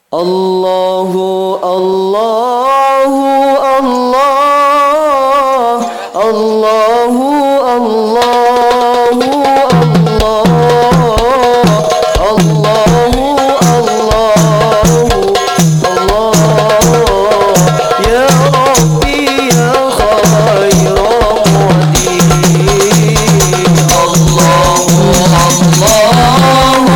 Allahu Allahu Allah, Allahu Allahu Allah, Allahu Allahu Allah, ya Rabbi ya khairal mu'tin. Allahu Allahu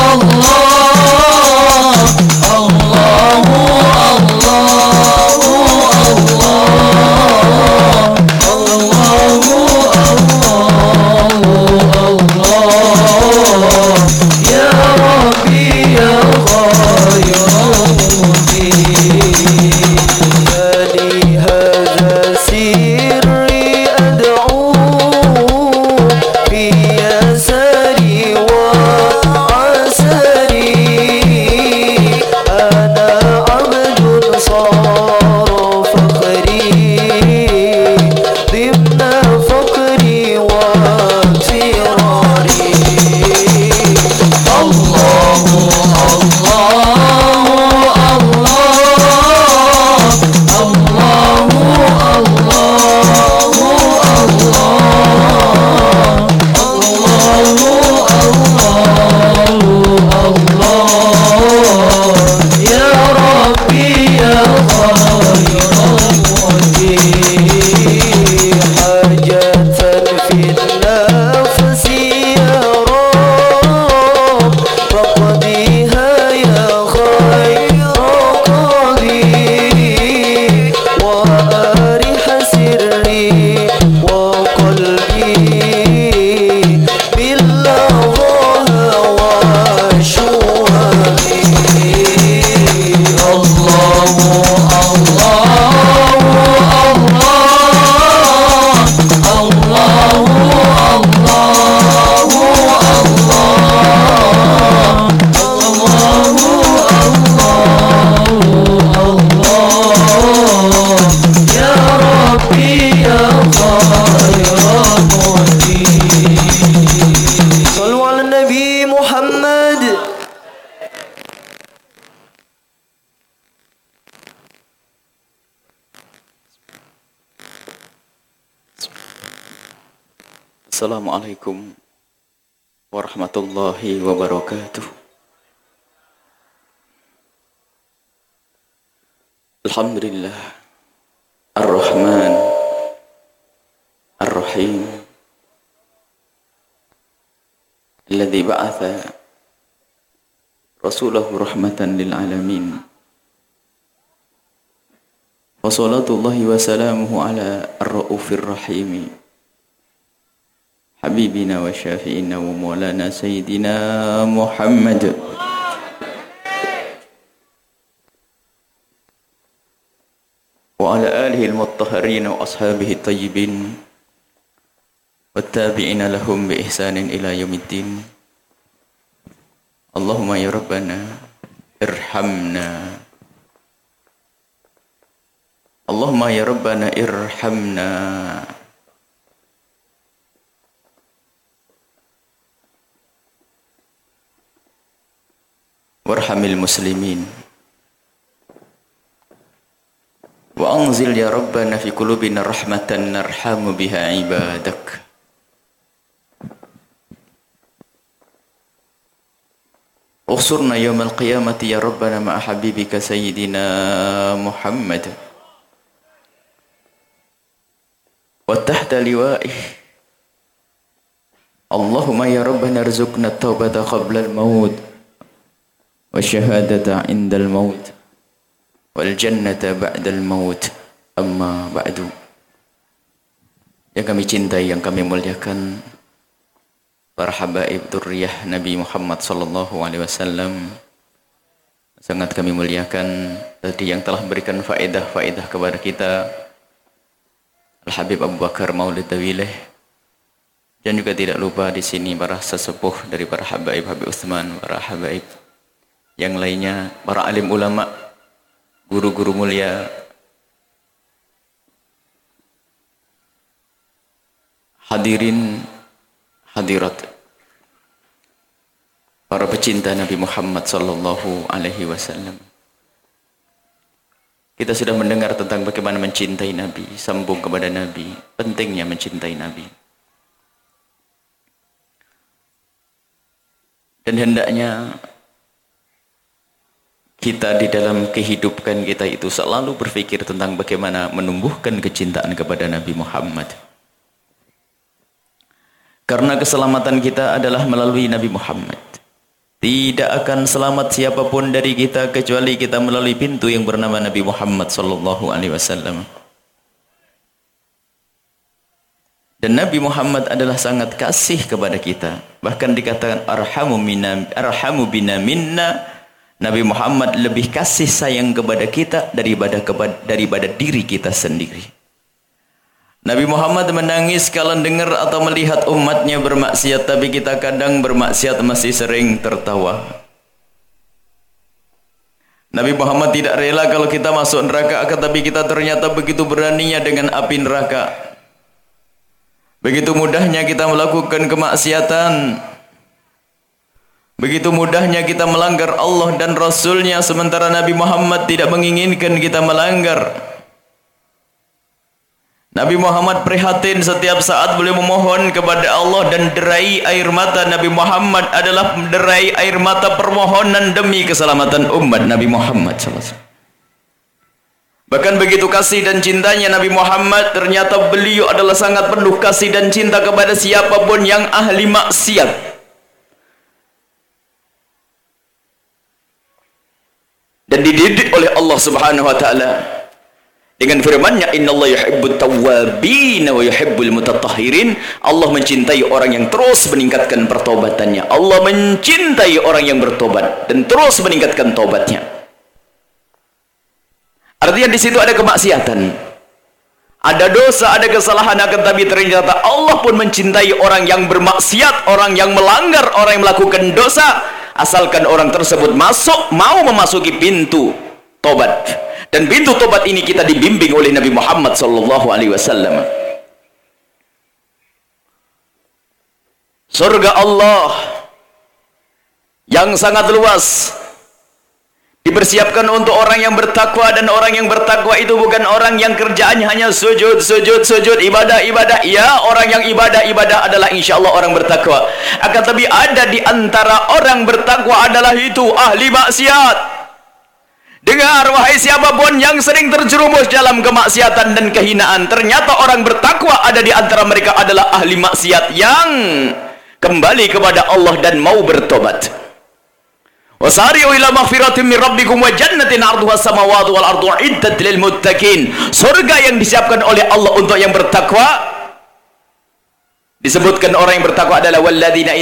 Assalamualaikum warahmatullahi wabarakatuh. Alhamdulillah Ar-Rahman Ar-Rahim alladzi ba'atha rasulahu rahmatan lil alamin. Wa salatullahi wa salamuhu ala ar-raufir rahim. Habibina wa syafi'ina wa maulana sayyidina Muhammad wa ala alihi al-mutahharin wa ashabihi at-tayyibin wat-tabi'ina lahum bi ihsanin ila yaumiddin. Allahumma ya rabbana irhamna, Allahumma ya rabbana irhamna, warhamil muslimin wa anzil ya rabbana fi qulubina rahmatan narhamu biha ibadak. Ukhsurna yawmal qiyamati ya rabbana ma'a habibika sayyidina Muhammad wa tahta liwa'ih. Allahumma ya rabbana arzuqna at-taubata qabla al-maut wa syahadata indal maut wal jannata ba'dal maut, amma ba'du. Yang kami cintai, yang kami muliakan, para habaib dzurriyyah Nabi Muhammad sallallahu alaihi wasallam, sangat kami muliakan tadi yang telah memberikan faedah-faedah kepada kita, Al-Habib Abu Bakar Maulid Tawileh, dan juga tidak lupa di sini para sesepuh dari para habaib Habib Utsman, para habaib yang lainnya, para alim ulama, guru-guru mulia, hadirin, hadirat, para pecinta Nabi Muhammad sallallahu alaihi wasallam. Kita sudah mendengar tentang bagaimana mencintai Nabi, sambung kepada Nabi, pentingnya mencintai Nabi. Dan hendaknya kita di dalam kehidupan kita itu selalu berpikir tentang bagaimana menumbuhkan kecintaan kepada Nabi Muhammad. Karena keselamatan kita adalah melalui Nabi Muhammad. Tidak akan selamat siapapun dari kita kecuali kita melalui pintu yang bernama Nabi Muhammad sallallahu alaihi wasallam. Dan Nabi Muhammad adalah sangat kasih kepada kita. Bahkan dikatakan arhamu bina minna. Nabi Muhammad lebih kasih sayang kepada kita daripada diri kita sendiri. Nabi Muhammad menangis kalau dengar atau melihat umatnya bermaksiat, tapi kita kadang bermaksiat masih sering tertawa. Nabi Muhammad tidak rela kalau kita masuk neraka, tapi kita ternyata begitu beraninya dengan api neraka. Begitu mudahnya kita melakukan kemaksiatan. Begitu mudahnya kita melanggar Allah dan Rasulnya, sementara Nabi Muhammad tidak menginginkan kita melanggar. Nabi Muhammad prihatin setiap saat boleh memohon kepada Allah, dan derai air mata Nabi Muhammad adalah derai air mata permohonan demi keselamatan umat Nabi Muhammad SAW. Bahkan begitu kasih dan cintanya Nabi Muhammad, ternyata beliau adalah sangat penuh kasih dan cinta kepada siapapun yang ahli maksiat. Dan dididik oleh Allah Subhanahu wa taala dengan firman-Nya, innallaha yuhibbut tawwabin wa yuhibbul mutatahhirin. Allah mencintai orang yang terus meningkatkan pertobatannya. Allah mencintai orang yang bertobat dan terus meningkatkan tobatnya. Artinya di situ ada kemaksiatan, ada dosa, ada kesalahan, akan tapi ternyata Allah pun mencintai orang yang bermaksiat, orang yang melanggar, orang yang melakukan dosa, asalkan orang tersebut mau memasuki pintu tobat. Dan pintu tobat ini kita dibimbing oleh Nabi Muhammad sallallahu alaihi wasallam. Surga Allah yang sangat luas dipersiapkan untuk orang yang bertakwa, dan orang yang bertakwa itu bukan orang yang kerjaannya hanya sujud, ibadah. Ya, orang yang ibadah adalah insyaallah orang bertakwa. Akan tapi ada di antara orang bertakwa adalah itu ahli maksiat. Dengar wahai siapapun yang sering terjerumus dalam kemaksiatan dan kehinaan, ternyata orang bertakwa ada di antara mereka adalah ahli maksiat yang kembali kepada Allah dan mau bertobat. Wasari'u ila maghfiratin min rabbikum wa jannatin 'arduha as-samawati wal ardu 'iddat lil muttaqin. Surga yang disiapkan oleh Allah untuk yang bertakwa. Disebutkan orang yang bertakwa adalah walladzina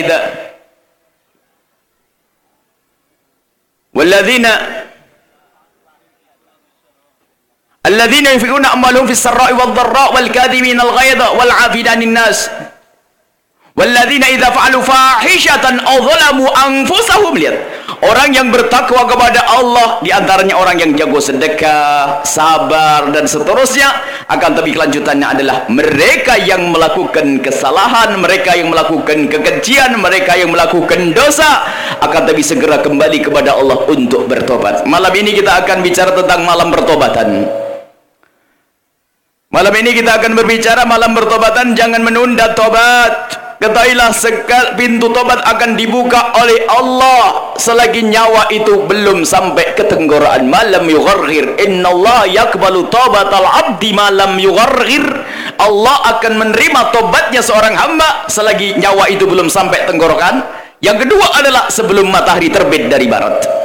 alladzina yunfiquna amwalahum fis sarra'i wad dharra'i wal kadhimina al ghaidha wal 'afina 'anil nas walladzina idza fa'alu fahishatan aw zalamu anfusahum. Lihat, orang yang bertakwa kepada Allah di antaranya orang yang jago sedekah, sabar dan seterusnya. Akan tapi kelanjutannya adalah mereka yang melakukan kesalahan, mereka yang melakukan kekejian, mereka yang melakukan dosa, akan tapi segera kembali kepada Allah untuk bertobat. Malam ini kita akan bicara tentang malam pertobatan. Malam ini kita akan berbicara malam bertobatan. Jangan menunda tobat. Ketahuilah pintu tobat akan dibuka oleh Allah selagi nyawa itu belum sampai ke tenggorokan. Malam yugharghir, innallaha yaqbalu taubatal abdi malam yugharghir. Allah akan menerima tobatnya seorang hamba selagi nyawa itu belum sampai tenggorokan. Yang kedua adalah sebelum matahari terbit dari barat.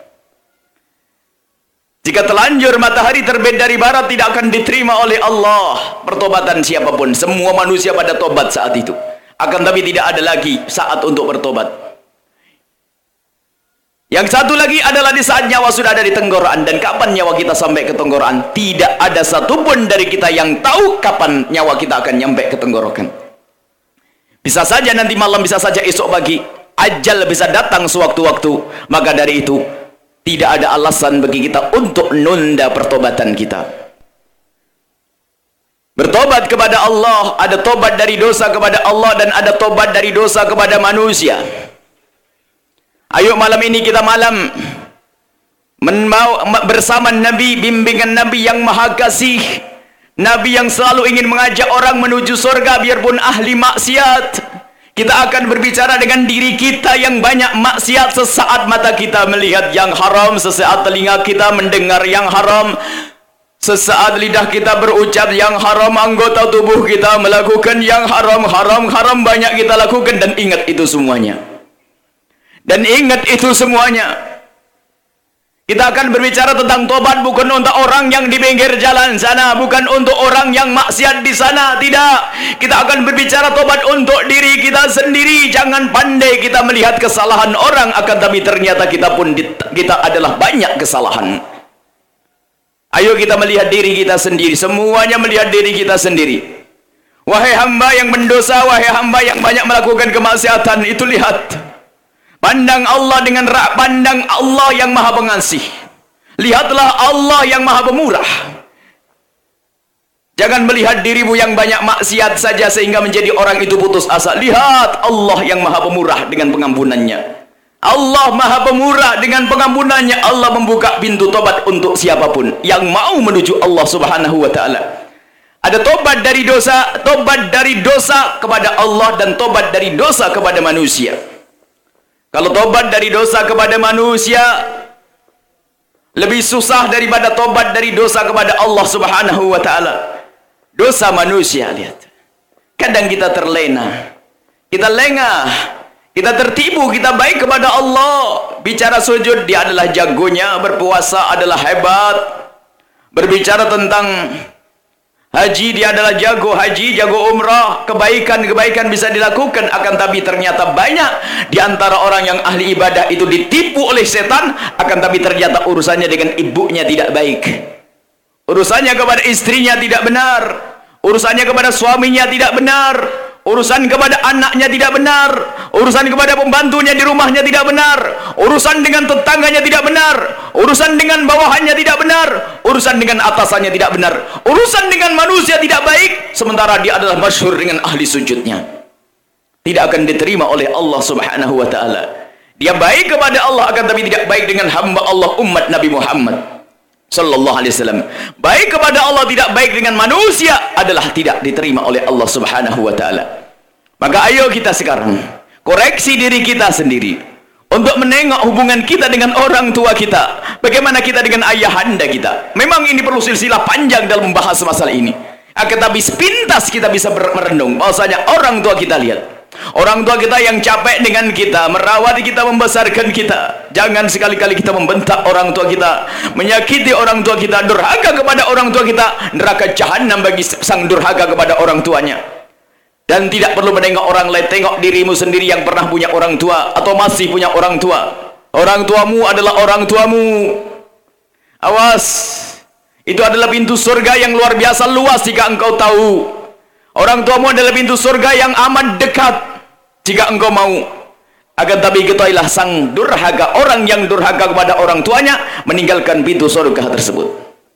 Jika telanjur matahari terbit dari barat, tidak akan diterima oleh Allah pertobatan siapapun. Semua manusia pada tobat saat itu. Akan tapi tidak ada lagi saat untuk bertobat. Yang satu lagi adalah di saat nyawa sudah ada di tenggorokan. Dan kapan nyawa kita sampai ke tenggorokan? Tidak ada satupun dari kita yang tahu kapan nyawa kita akan nyampe ke tenggorokan. Bisa saja nanti malam, bisa saja esok pagi. Ajal bisa datang sewaktu-waktu. Maka dari itu, tidak ada alasan bagi kita untuk menunda pertobatan kita. Bertobat kepada Allah, ada tobat dari dosa kepada Allah dan ada tobat dari dosa kepada manusia. Ayo malam ini kita bersama Nabi, bimbingan Nabi yang maha kasih, Nabi yang selalu ingin mengajak orang menuju surga biarpun ahli maksiat. Kita akan berbicara dengan diri kita yang banyak maksiat. Sesaat mata kita melihat yang haram, sesaat telinga kita mendengar yang haram, sesaat lidah kita berucap yang haram, anggota tubuh kita melakukan yang haram, haram banyak kita lakukan. Dan ingat itu semuanya. Kita akan berbicara tentang tobat bukan untuk orang yang di pinggir jalan sana, bukan untuk orang yang maksiat di sana, tidak. Kita akan berbicara tobat untuk diri kita sendiri. Jangan pandai kita melihat kesalahan orang, akan tapi ternyata kita adalah banyak kesalahan. Ayo kita melihat diri kita sendiri, semuanya melihat diri kita sendiri. Wahai hamba yang mendosa, wahai hamba yang banyak melakukan kemaksiatan, itu lihat. Pandang Allah dengan pandang Allah yang maha pengasih. Lihatlah Allah yang maha pemurah. Jangan melihat dirimu yang banyak maksiat saja sehingga menjadi orang itu putus asa. Lihat Allah yang maha pemurah dengan pengampunannya. Allah maha pemurah dengan pengampunannya. Allah membuka pintu tobat untuk siapapun yang mau menuju Allah subhanahu wa ta'ala. Ada tobat dari dosa kepada Allah dan tobat dari dosa kepada manusia. Kalau tobat dari dosa kepada manusia lebih susah daripada tobat dari dosa kepada Allah subhanahu wa ta'ala. Dosa manusia, lihat. Kadang kita terlena, kita lengah, kita tertipu, kita baik kepada Allah. Bicara sujud, dia adalah jagonya. Berpuasa adalah hebat. Berbicara tentang haji, dia adalah jago haji, jago umrah. Kebaikan bisa dilakukan, akan tapi ternyata banyak di antara orang yang ahli ibadah itu ditipu oleh setan, akan tapi ternyata urusannya dengan ibunya tidak baik, urusannya kepada istrinya tidak benar, urusannya kepada suaminya tidak benar, urusan kepada anaknya tidak benar, urusan kepada pembantunya di rumahnya tidak benar, urusan dengan tetangganya tidak benar, urusan dengan bawahannya tidak benar, urusan dengan atasannya tidak benar, urusan dengan manusia tidak baik, sementara dia adalah masyhur dengan ahli sujudnya. Tidak akan diterima oleh Allah subhanahu wa ta'ala. Dia baik kepada Allah, akan tapi tidak baik dengan hamba Allah umat Nabi Muhammad sallallahu alaihi wasallam. Baik kepada Allah, tidak baik dengan manusia, adalah tidak diterima oleh Allah subhanahu wa ta'ala. Maka ayo kita sekarang koreksi diri kita sendiri untuk menengok hubungan kita dengan orang tua kita, bagaimana kita dengan ayahanda kita. Memang ini perlu silsilah panjang dalam membahas masalah ini, akan tapi sepintas kita bisa merenung bahwasanya orang tua kita, lihat, orang tua kita yang capek dengan kita, merawat kita, membesarkan kita. Jangan sekali-kali kita membentak orang tua kita, menyakiti orang tua kita, durhaka kepada orang tua kita. Neraka jahanam bagi sang durhaka kepada orang tuanya. Dan tidak perlu menengok orang lain, tengok dirimu sendiri yang pernah punya orang tua atau masih punya orang tua. Orang tuamu adalah orang tuamu. Awas, itu adalah pintu surga yang luar biasa luas jika engkau tahu. Orang tuamu adalah pintu surga yang amat dekat jika engkau mau. Akan tapi ketahuilah, sang durhaka, orang yang durhaka kepada orang tuanya, meninggalkan pintu surga tersebut.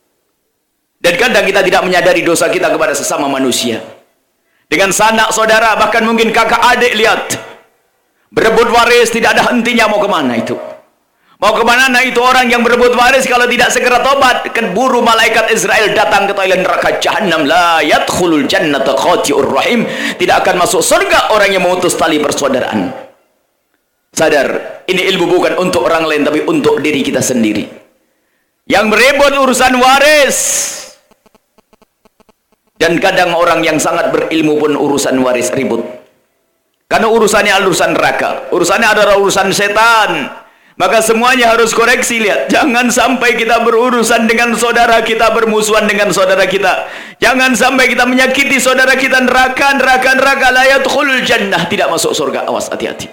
Dan kadang kita tidak menyadari dosa kita kepada sesama manusia. Dengan sanak saudara, bahkan mungkin kakak adik, lihat, berebut waris, tidak ada hentinya. Mau kemana itu? Mau kemana itu orang yang berebut waris kalau tidak segera tobat? Keburu malaikat Israel datang ke toilet neraka jahanam. La yadkhulul jannata qati'ur rahim. Tidak akan masuk surga orang yang memutus tali persaudaraan. Sadar, ini ilmu bukan untuk orang lain, tapi untuk diri kita sendiri. Yang berebut urusan waris. Dan kadang orang yang sangat berilmu pun urusan waris ribut. Karena urusannya adalah urusan neraka, urusannya adalah urusan setan. Maka semuanya harus koreksi, lihat. Jangan sampai kita berurusan dengan saudara kita, bermusuhan dengan saudara kita. Jangan sampai kita menyakiti saudara kita. Neraka la yadkhulul jannah, tidak masuk surga. Awas, hati-hati.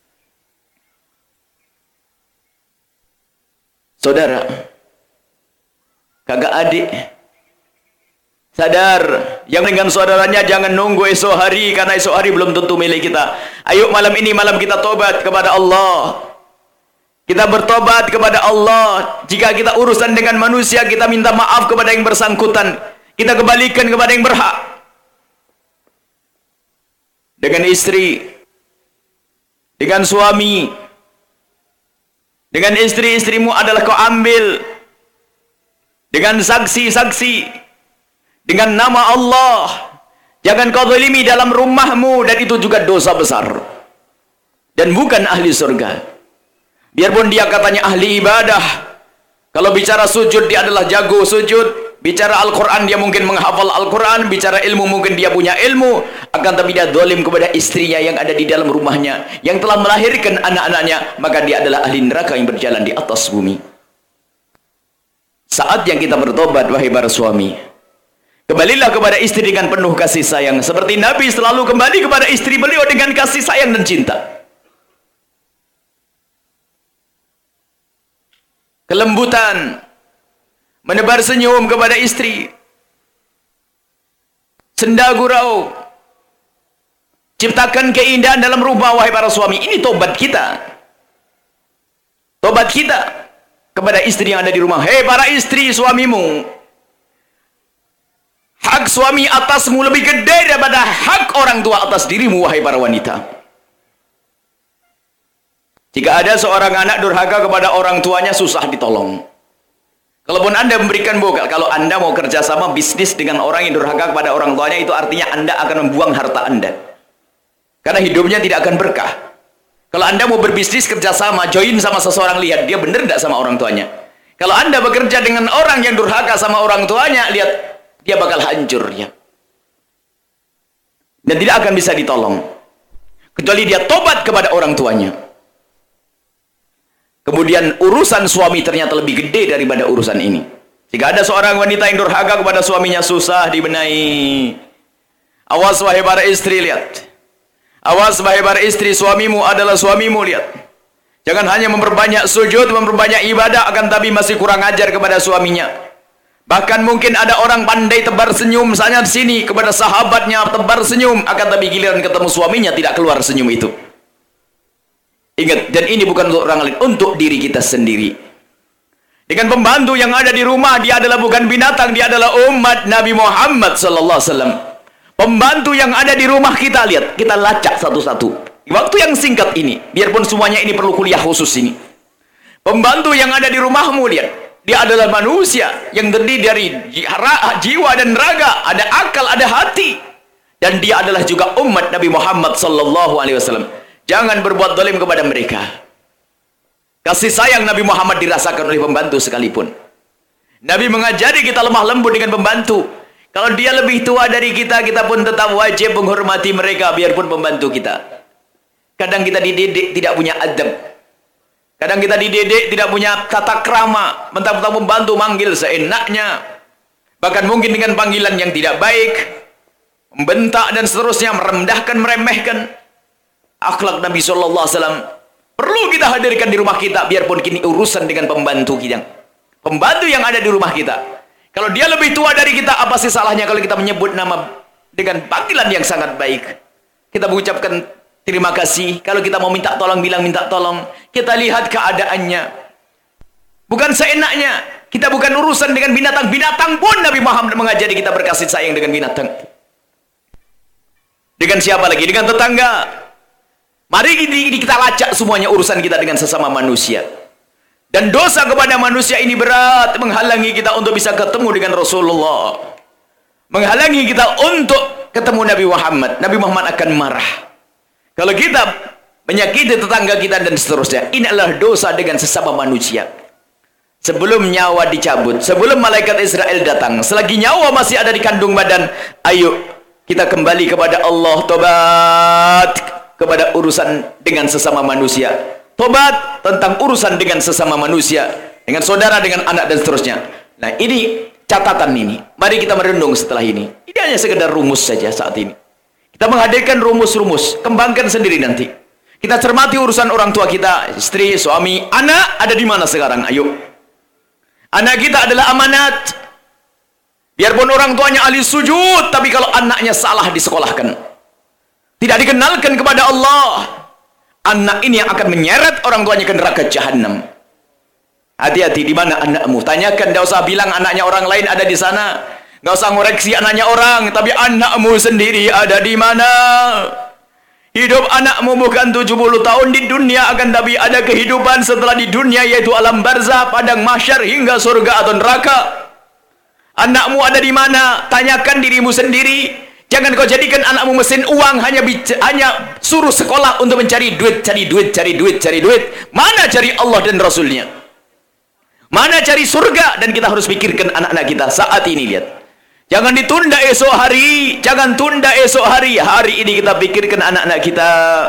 Saudara, kakak adik, sadar, yang dengan saudaranya jangan nunggu esok hari, karena esok hari belum tentu milik kita. Ayo malam ini, malam kita tobat kepada Allah. Kita bertobat kepada Allah. Jika kita urusan dengan manusia, kita minta maaf kepada yang bersangkutan. Kita kembalikan kepada yang berhak. Dengan istri, dengan suami, Dengan istri-istrimu adalah kau ambil dengan saksi-saksi, dengan nama Allah. Jangan kau zalimi dalam rumahmu, dan itu juga dosa besar. Dan bukan ahli surga. Biarpun dia katanya ahli ibadah, kalau bicara sujud dia adalah jago sujud, bicara Al-Quran dia mungkin menghafal Al-Quran, bicara ilmu mungkin dia punya ilmu, akan tapi dia zalim kepada istrinya yang ada di dalam rumahnya, yang telah melahirkan anak-anaknya, maka dia adalah ahli neraka yang berjalan di atas bumi. Saat yang kita bertobat, wahai para suami, kembalilah kepada istri dengan penuh kasih sayang, seperti Nabi selalu kembali kepada istri beliau dengan kasih sayang dan cinta. Kelembutan, menebar senyum kepada istri, senda gurau, ciptakan keindahan dalam rumah, wahai para suami. Ini tobat kita. Tobat kita kepada istri yang ada di rumah. Hei para istri, suamimu, hak suami atasmu lebih gede daripada hak orang tua atas dirimu, wahai para wanita. Jika ada seorang anak durhaka kepada orang tuanya, susah ditolong. Kalaupun Anda memberikan bekal, kalau Anda mau kerjasama bisnis dengan orang yang durhaka kepada orang tuanya, itu artinya Anda akan membuang harta Anda. Karena hidupnya tidak akan berkah. Kalau Anda mau berbisnis kerjasama, join sama seseorang, lihat dia benar tidak sama orang tuanya. Kalau Anda bekerja dengan orang yang durhaka sama orang tuanya, lihat dia bakal hancur ya. Dan tidak akan bisa ditolong. Kecuali dia tobat kepada orang tuanya. Kemudian urusan suami ternyata lebih gede daripada urusan ini. Jika ada seorang wanita yang durhaka kepada suaminya, susah dibenahi. Awas wahai para istri, lihat. Awas wahai para istri, suamimu adalah suamimu, lihat. Jangan hanya memperbanyak sujud, memperbanyak ibadah, akan tapi masih kurang ajar kepada suaminya. Bahkan mungkin ada orang pandai tebar senyum sana sini kepada sahabatnya, tebar senyum, akan tapi giliran ketemu suaminya tidak keluar senyum itu. Ingat, dan ini bukan untuk orang lain, untuk diri kita sendiri. Dengan pembantu yang ada di rumah, dia adalah bukan binatang, dia adalah umat Nabi Muhammad sallallahu alaihi wasallam. Pembantu yang ada di rumah kita, lihat, kita lacak satu-satu. Waktu yang singkat ini, biarpun semuanya ini perlu kuliah khusus ini. Pembantu yang ada di rumahmu, lihat, dia adalah manusia yang terdiri dari jiwa dan raga, ada akal, ada hati, dan dia adalah juga umat Nabi Muhammad sallallahu alaihi wasallam. Jangan berbuat zalim kepada mereka. Kasih sayang Nabi Muhammad dirasakan oleh pembantu sekalipun. Nabi mengajari kita lemah lembut dengan pembantu. Kalau dia lebih tua dari kita, kita pun tetap wajib menghormati mereka, biarpun pembantu kita. Kadang kita dididik tidak punya adab. Kadang kita dididik tidak punya tata krama. Mentang-mentang pembantu manggil seenaknya. Bahkan mungkin dengan panggilan yang tidak baik. Membentak dan seterusnya, merendahkan, meremehkan. Akhlak Nabi SAW perlu kita hadirkan di rumah kita, biarpun kini urusan dengan pembantu kita. Pembantu yang ada di rumah kita. Kalau dia lebih tua dari kita, apa sih salahnya kalau kita menyebut nama dengan panggilan yang sangat baik? Kita mengucapkan terima kasih. Kalau kita mau minta tolong, bilang minta tolong. Kita lihat keadaannya. Bukan seenaknya. Kita bukan urusan dengan binatang. Binatang pun Nabi Muhammad mengajari kita berkasih sayang dengan binatang. Dengan siapa lagi? Dengan tetangga. Mari kita lacak semuanya urusan kita dengan sesama manusia. Dan dosa kepada manusia ini berat, menghalangi kita untuk bisa ketemu dengan Rasulullah. Menghalangi kita untuk ketemu Nabi Muhammad. Nabi Muhammad akan marah. Kalau kita menyakiti tetangga kita dan seterusnya, ini adalah dosa dengan sesama manusia. Sebelum nyawa dicabut, sebelum malaikat Israel datang, selagi nyawa masih ada di kandung badan, ayo kita kembali kepada Allah, tobat kepada urusan dengan sesama manusia, tobat tentang urusan dengan sesama manusia, dengan saudara, dengan anak dan seterusnya. Nah, ini catatan ini. Mari kita merenung setelah ini. Ini hanya sekedar rumus saja saat ini. Kita menghadirkan rumus-rumus, kembangkan sendiri nanti. Kita cermati urusan orang tua kita, istri, suami, anak ada di mana sekarang? Ayo. Anak kita adalah amanat. Biarpun orang tuanya ahli sujud, tapi kalau anaknya salah disekolahkan, tidak dikenalkan kepada Allah, anak ini yang akan menyeret orang tuanya ke neraka jahanam. Hati-hati, di mana anakmu? Tanyakan, tidak usah bilang anaknya orang lain ada di sana. Tidak usah ngoreksi anaknya orang, tapi anakmu sendiri ada di mana? Hidup anakmu bukan 70 tahun di dunia, akan tapi ada kehidupan setelah di dunia, yaitu alam barzah, padang mahsyar, hingga surga atau neraka. Anakmu ada di mana? Tanyakan dirimu sendiri. Jangan kau jadikan anakmu mesin uang, hanya suruh sekolah untuk mencari duit, cari duit, cari duit, cari duit. Mana cari Allah dan Rasulnya? Mana cari surga? Dan kita harus pikirkan anak-anak kita saat ini. Lihat, jangan ditunda esok hari, jangan tunda esok hari. Hari ini kita pikirkan anak-anak kita.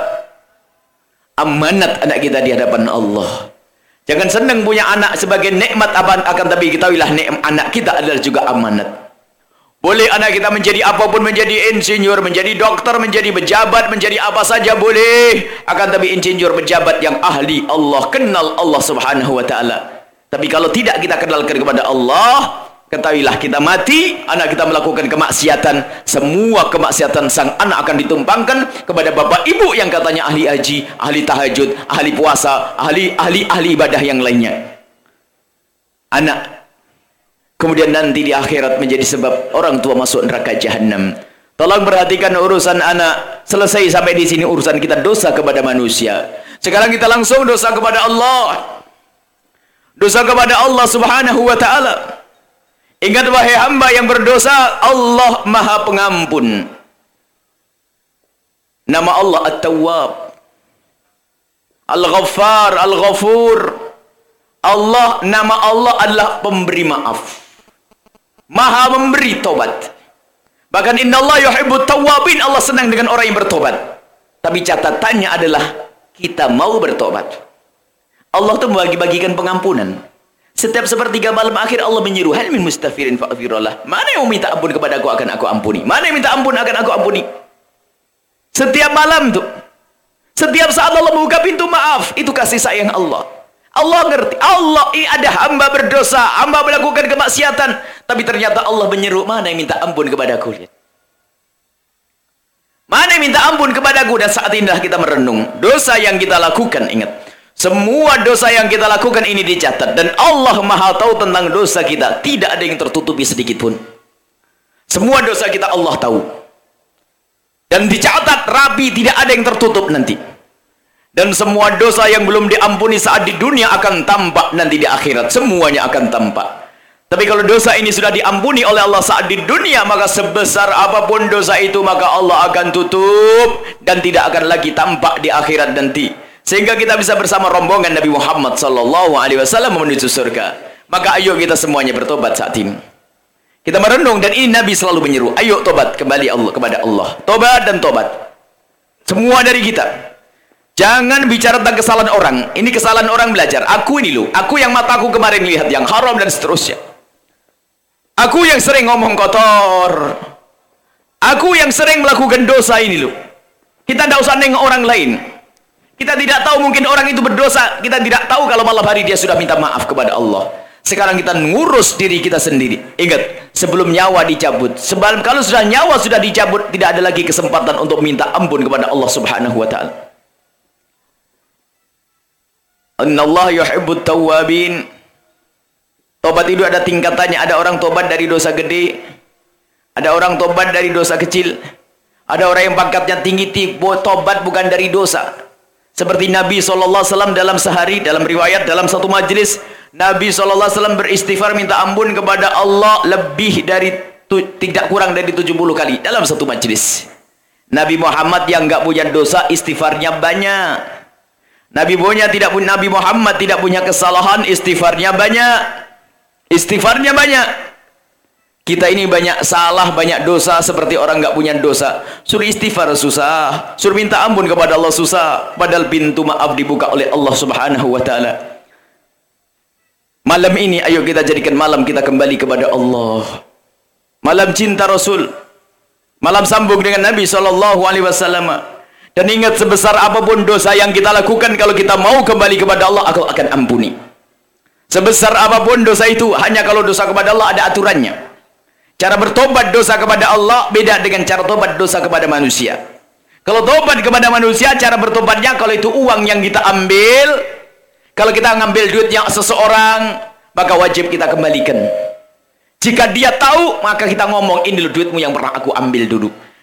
Amanat anak kita di hadapan Allah. Jangan senang punya anak sebagai nikmat, akan tapi ketahuilah anak kita adalah juga amanat. Boleh anak kita menjadi apapun, menjadi insinyur, menjadi dokter, menjadi pejabat, menjadi apa saja boleh. Akan tapi insinyur, pejabat yang ahli Allah, kenal Allah subhanahu wa ta'ala. Tapi kalau tidak kita kenalkan kepada Allah, ketahuilah kita mati, anak kita melakukan kemaksiatan. Semua kemaksiatan sang anak akan ditumpangkan kepada bapak ibu yang katanya ahli haji, ahli tahajud, ahli puasa, ahli ibadah yang lainnya. Anak kemudian nanti di akhirat menjadi sebab orang tua masuk neraka jahanam. Tolong perhatikan urusan anak. Selesai sampai di sini urusan kita dosa kepada manusia. Sekarang kita langsung dosa kepada Allah. Dosa kepada Allah subhanahu wa ta'ala. Ingat wahai hamba yang berdosa, Allah maha pengampun. Nama Allah At-Tawwab, Al-Ghaffar, Al-Ghafur. Allah, nama Allah adalah pemberi maaf, maha memberi tobat. Bahkan Inna Allah yuhibbut tawwabin, Allah senang dengan orang yang bertobat. Tapi catatannya adalah kita mau bertobat. Allah itu membagi-bagikan pengampunan. Setiap sepertiga malam akhir Allah menyuruh, hal min mustaghfirin fa'ghfirullah. Mana yang minta ampun kepada aku akan aku ampuni. Mana yang minta ampun akan aku ampuni. Setiap malam tuh, setiap saat Allah membuka pintu maaf. Itu kasih sayang Allah. Allah ngerti. Allah ini ada hamba berdosa, hamba melakukan kemaksiatan, tapi ternyata Allah menyeru, mana yang minta ampun kepadaku. Lihat, mana yang minta ampun kepadaku. Dan saat inilah kita merenung dosa yang kita lakukan. Ingat, semua dosa yang kita lakukan ini dicatat, dan Allah maha tahu tentang dosa kita. Tidak ada yang tertutupi sedikit pun. Semua dosa kita Allah tahu, dan dicatat rapi, tidak ada yang tertutup nanti. Dan semua dosa yang belum diampuni saat di dunia akan tampak nanti di akhirat. Semuanya akan tampak. Tapi kalau dosa ini sudah diampuni oleh Allah saat di dunia, maka sebesar apapun dosa itu, maka Allah akan tutup dan tidak akan lagi tampak di akhirat nanti. Sehingga kita bisa bersama rombongan Nabi Muhammad SAW menuju surga. Maka ayo kita semuanya bertobat saat ini. Kita merenung, dan ini Nabi selalu menyeru, ayo tobat kembali Allah kepada Allah. Tobat dan tobat. Semua dari kita. Jangan bicara tentang kesalahan orang. Ini kesalahan orang belajar. Aku ini loh, aku yang mataku kemarin lihat yang haram dan seterusnya. Aku yang sering ngomong kotor. Aku yang sering melakukan dosa ini loh. Kita tidak usah nengok orang lain. Kita tidak tahu, mungkin orang itu berdosa. Kita tidak tahu kalau malam hari dia sudah minta maaf kepada Allah. Sekarang kita ngurus diri kita sendiri. Ingat, sebelum nyawa dicabut, kalau sudah nyawa sudah dicabut, tidak ada lagi kesempatan untuk minta ampun kepada Allah subhanahu wa ta'ala. Innallah yuhibbut tawwabin. Tobat itu ada tingkatannya. Ada orang tobat dari dosa gede, ada orang tobat dari dosa kecil, ada orang yang pangkatnya tinggi, tobat bukan dari dosa. Seperti Nabi SAW dalam sehari, dalam riwayat, dalam satu majlis, Nabi SAW beristighfar minta ampun kepada Allah lebih dari, tidak kurang dari 70 kali dalam satu majlis. Nabi Muhammad yang nggak punya dosa, istighfarnya banyak. Nabi Muhammad tidak punya kesalahan, istighfarnya banyak. Istighfarnya banyak. Kita ini banyak salah, banyak dosa, seperti orang nggak punya dosa. Suruh istighfar susah, suruh minta ampun kepada Allah susah. Padahal pintu maaf dibuka oleh Allah subhanahu wa ta'ala. Malam ini ayo kita jadikan malam kita kembali kepada Allah. Malam cinta Rasul, malam sambung dengan Nabi SAW. Dan ingat, sebesar apapun dosa yang kita lakukan, kalau kita mau kembali kepada Allah, aku akan ampuni. Sebesar apapun dosa itu, hanya kalau dosa kepada Allah ada aturannya. Cara bertobat dosa kepada Allah beda dengan cara tobat dosa kepada manusia. Kalau tobat kepada manusia, cara bertobatnya, kalau itu uang yang kita ambil, kalau kita ngambil duitnya seseorang, maka wajib kita kembalikan. Jika dia tahu, maka kita ngomong, ini loh duitmu yang pernah aku ambil dulu.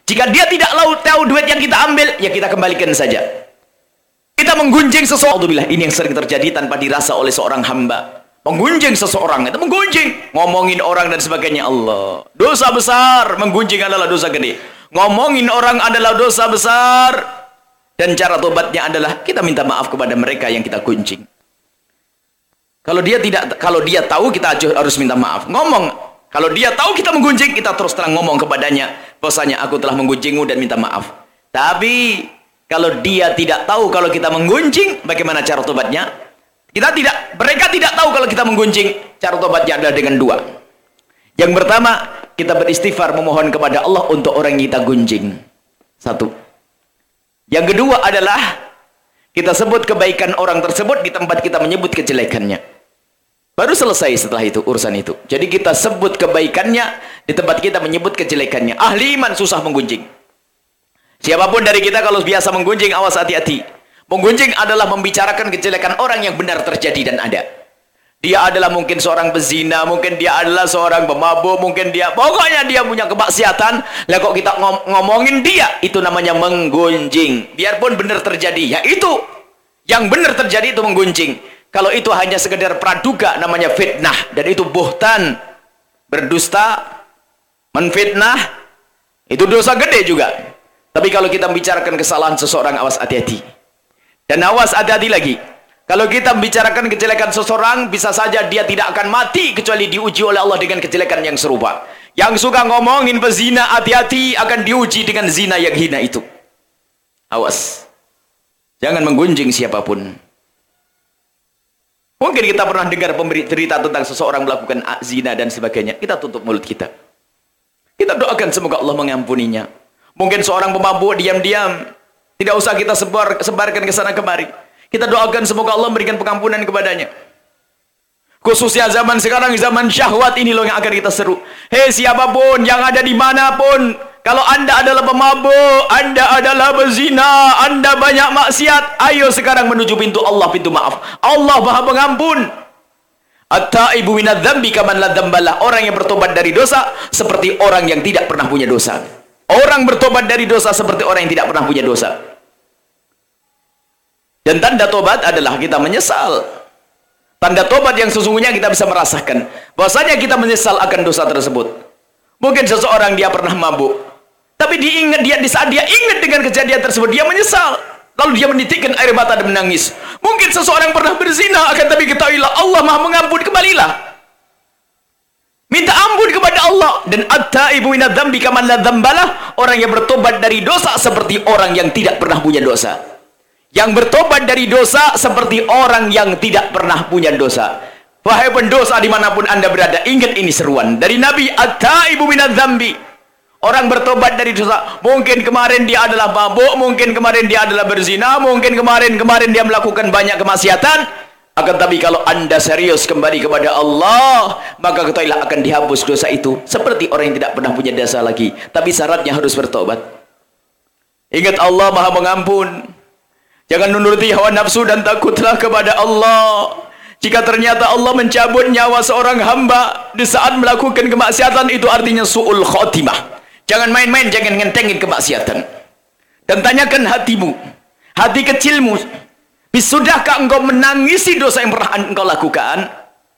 Jika dia tidak tahu duit yang kita ambil, ya kita kembalikan saja. Kita menggunjing seseorang, ini yang sering terjadi tanpa dirasa oleh seorang hamba. Menggunjing seseorang, itu menggunjing, ngomongin orang dan sebagainya. Allah, dosa besar. Menggunjing adalah dosa gede. Ngomongin orang adalah dosa besar. Dan cara tobatnya adalah kita minta maaf kepada mereka yang kita gunjing. Kalau dia tahu, kita harus minta maaf. Ngomong. Kalau dia tahu kita menggunjing, kita terus terang ngomong kepadanya, bahwasanya aku telah menggunjingmu dan minta maaf. Tapi kalau dia tidak tahu kalau kita menggunjing, bagaimana cara tobatnya? Mereka tidak tahu kalau kita menggunjing. Cara tobatnya adalah dengan dua. Yang pertama, kita beristighfar memohon kepada Allah untuk orang yang kita gunjing. Satu. Yang kedua adalah kita sebut kebaikan orang tersebut di tempat kita menyebut kejelekannya. Baru selesai setelah itu urusan itu. Jadi kita sebut kebaikannya di tempat kita menyebut kejelekannya. Ahli iman susah menggunjing. Siapapun dari kita kalau biasa menggunjing, awas hati-hati. Menggunjing adalah membicarakan kejelekan orang yang benar terjadi dan ada. Dia adalah mungkin seorang pezina, mungkin dia adalah seorang pemabuk, mungkin pokoknya dia punya kemaksiatan. Lah kok kita ngomongin dia, itu namanya menggunjing. Biarpun benar terjadi, ya itu yang benar terjadi itu menggunjing. Kalau itu hanya sekedar praduga, namanya fitnah. Dan itu buhtan, berdusta, menfitnah, itu dosa gede juga. Tapi kalau kita membicarakan kesalahan seseorang, awas hati-hati. Dan awas hati-hati lagi. Kalau kita membicarakan kejelekan seseorang, bisa saja dia tidak akan mati kecuali diuji oleh Allah dengan kejelekan yang serupa. Yang suka ngomongin pezina, hati-hati akan diuji dengan zina yang hina itu. Awas. Jangan menggunjing siapapun. Mungkin kita pernah dengar cerita tentang seseorang melakukan zina dan sebagainya. Kita tutup mulut kita. Kita doakan semoga Allah mengampuninya. Mungkin seorang pemabuk diam-diam. Tidak usah kita sebarkan ke sana kemari. Kita doakan semoga Allah memberikan pengampunan kepadanya. Khususnya zaman sekarang, zaman syahwat ini loh yang akan kita seru. Hei siapapun yang ada di manapun, kalau anda adalah pemabuk, anda adalah bezina, anda banyak maksiat, ayo sekarang menuju pintu Allah, pintu maaf. Allah Maha Pengampun. At-taibu minadz-dzambi kaman la dzambalah. Orang yang bertobat dari dosa seperti orang yang tidak pernah punya dosa. Orang bertobat dari dosa seperti orang yang tidak pernah punya dosa. Dan tanda tobat adalah kita menyesal. Tanda tobat yang sesungguhnya kita bisa merasakan bahwasanya kita menyesal akan dosa tersebut. Mungkin seseorang dia pernah mabuk, tapi di saat dia ingat dengan kejadian tersebut, dia menyesal. Lalu dia menitikkan air mata dan menangis. Mungkin seseorang pernah berzina, akan tapi ketahuilah Allah Maha Mengampun, kembalilah. Minta ampun kepada Allah. Dan at-taibu minadz-dzambi kaman la dzambalah. Orang yang bertobat dari dosa seperti orang yang tidak pernah punya dosa. Yang bertobat dari dosa seperti orang yang tidak pernah punya dosa. Wahai pendosa dimanapun anda berada, ingat ini seruan dari Nabi, at-taibu minadz-dzambi. Orang bertobat dari dosa. Mungkin kemarin dia adalah mabuk, mungkin kemarin dia adalah berzina, mungkin kemarin dia melakukan banyak kemaksiatan. Akan tapi kalau anda serius kembali kepada Allah, maka ketahuilah akan dihapus dosa itu seperti orang yang tidak pernah punya dosa lagi. Tapi syaratnya harus bertobat. Ingat Allah Maha Mengampun. Jangan menuruti hawa nafsu dan takutlah kepada Allah. Jika ternyata Allah mencabut nyawa seorang hamba di saat melakukan kemaksiatan, itu artinya su'ul khotimah. Jangan main-main, jangan ngentengin kemaksiatan. Dan tanyakan hatimu, hati kecilmu, sudahkah engkau menangisi dosa yang pernah engkau lakukan?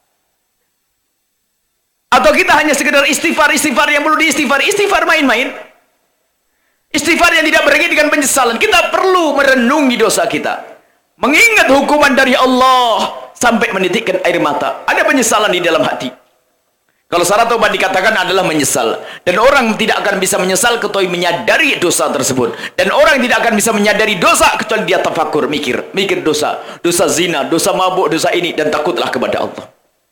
Atau kita hanya sekedar istighfar yang perlu diistighfar, istighfar main-main? Istighfar yang tidak berakhir dengan penyesalan. Kita perlu merenungi dosa kita, mengingat hukuman dari Allah sampai menitikkan air mata. Ada penyesalan di dalam hati. Kalau syarat taubat dikatakan adalah menyesal. Dan orang tidak akan bisa menyesal kecuali menyadari dosa tersebut. Dan orang tidak akan bisa menyadari dosa kecuali dia tafakur, mikir dosa. Dosa zina, dosa mabuk, dosa ini. Dan takutlah kepada Allah.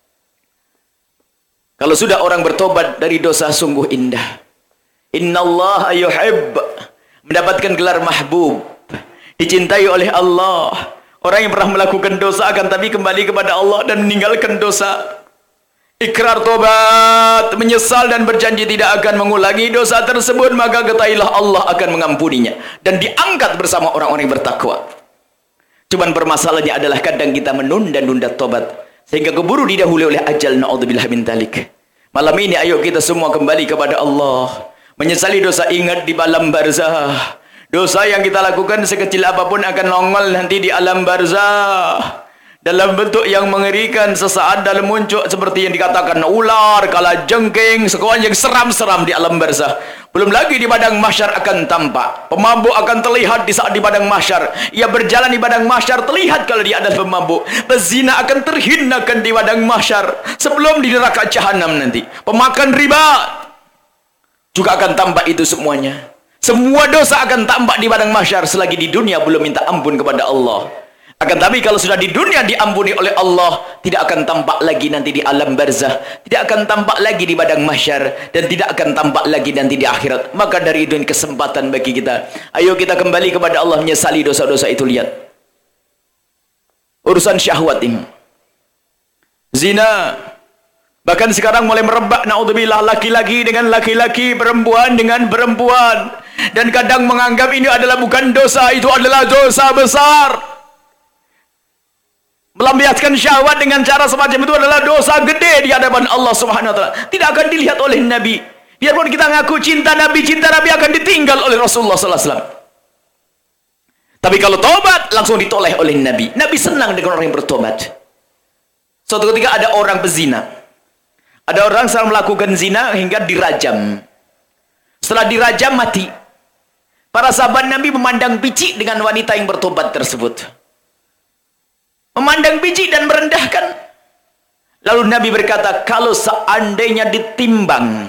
Kalau sudah orang bertobat dari dosa, sungguh indah. Innallaha yuhibb, mendapatkan gelar mahbub, dicintai oleh Allah. Orang yang pernah melakukan dosa akan tapi kembali kepada Allah dan meninggalkan dosa, ikrar tobat, menyesal dan berjanji tidak akan mengulangi dosa tersebut, maka ketahuilah Allah akan mengampuninya dan diangkat bersama orang-orang yang bertakwa. Cuman permasalahannya adalah kadang kita menunda-nunda tobat sehingga keburu didahului oleh ajal. Na'udzubillah min dzalik. Malam ini ayo kita semua kembali kepada Allah, Menyesali dosa, ingat di alam barzah. Dosa yang kita lakukan sekecil apapun akan nongol nanti di alam barzah. Dalam bentuk yang mengerikan, sesaat dalam muncul seperti yang dikatakan ular, kalajengking, semuanya yang seram-seram di alam barzah. Belum lagi di padang mahsyar akan tampak. Pemabuk akan terlihat di saat di padang mahsyar. Ia berjalan di padang mahsyar terlihat kalau dia adalah pemabuk. Pezina akan terhinakan di padang mahsyar sebelum di neraka jahanam nanti. Pemakan riba juga akan tampak itu semuanya. Semua dosa akan tampak di padang mahsyar selagi di dunia belum minta ampun kepada Allah. Akan tapi kalau sudah di dunia diampuni oleh Allah, tidak akan tampak lagi nanti di alam barzah, tidak akan tampak lagi di padang mahsyar, dan tidak akan tampak lagi nanti di akhirat. Maka dari itu kesempatan bagi kita. Ayo kita kembali kepada Allah, menyesali dosa-dosa itu. Lihat urusan syahwat ini, zina. Bahkan sekarang mulai merebak, naudzubillah, laki-laki dengan laki-laki, perempuan dengan perempuan. Dan kadang menganggap ini adalah bukan dosa, itu adalah dosa besar. Melampiaskan syahwat dengan cara semacam itu adalah dosa gede di hadapan Allah Subhanahu wa taala. Tidak akan dilihat oleh Nabi. Biarpun kita ngaku cinta Nabi akan ditinggal oleh Rasulullah sallallahu alaihi wasallam. Tapi kalau tobat langsung ditoleh oleh Nabi. Nabi senang dengan orang yang bertobat. Suatu ketika ada orang pezina. Ada orang sedang melakukan zina hingga dirajam. Setelah dirajam mati. Para sahabat Nabi memandang picik dengan wanita yang bertobat tersebut. Memandang biji dan merendahkan. Lalu Nabi berkata, kalau seandainya ditimbang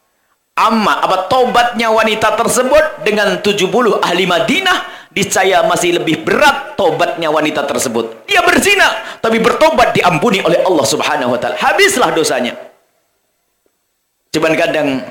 tobatnya wanita tersebut dengan 70 ahli Madinah, niscaya masih lebih berat tobatnya wanita tersebut. Dia berzina tapi bertobat diampuni oleh Allah Subhanahu wa taala. Habislah dosanya. Cuman kadang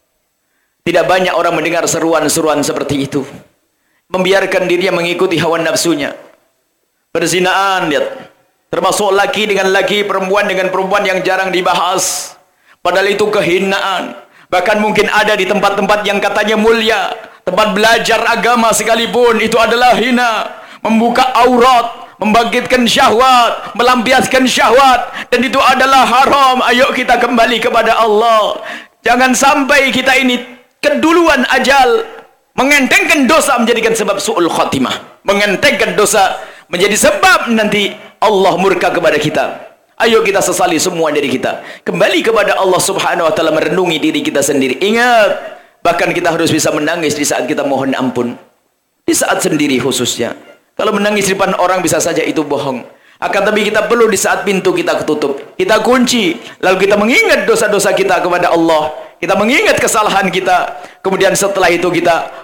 tidak banyak orang mendengar seruan-seruan seperti itu. Membiarkan dirinya mengikuti hawa nafsunya. Perzinaan, lihat, termasuk laki dengan laki, perempuan dengan perempuan yang jarang dibahas, padahal itu kehinaan. Bahkan mungkin ada di tempat-tempat yang katanya mulia, tempat belajar agama sekalipun, itu adalah hina. Membuka aurat, membangkitkan syahwat, melampiaskan syahwat, dan itu adalah haram. Ayo kita kembali kepada Allah. Jangan sampai kita ini keduluan ajal, mengentengkan dosa menjadikan sebab su'ul khatimah, mengentengkan dosa menjadi sebab nanti Allah murka kepada kita. Ayo kita sesali semua dari kita. Kembali kepada Allah Subhanahu wa taala, merenungi diri kita sendiri. Ingat, bahkan kita harus bisa menangis di saat kita mohon ampun. Di saat sendiri khususnya. Kalau menangis di depan orang bisa saja itu bohong. Akan tapi kita perlu di saat pintu kita ketutup, kita kunci, lalu kita mengingat dosa-dosa kita kepada Allah. Kita mengingat kesalahan kita. Kemudian setelah itu kita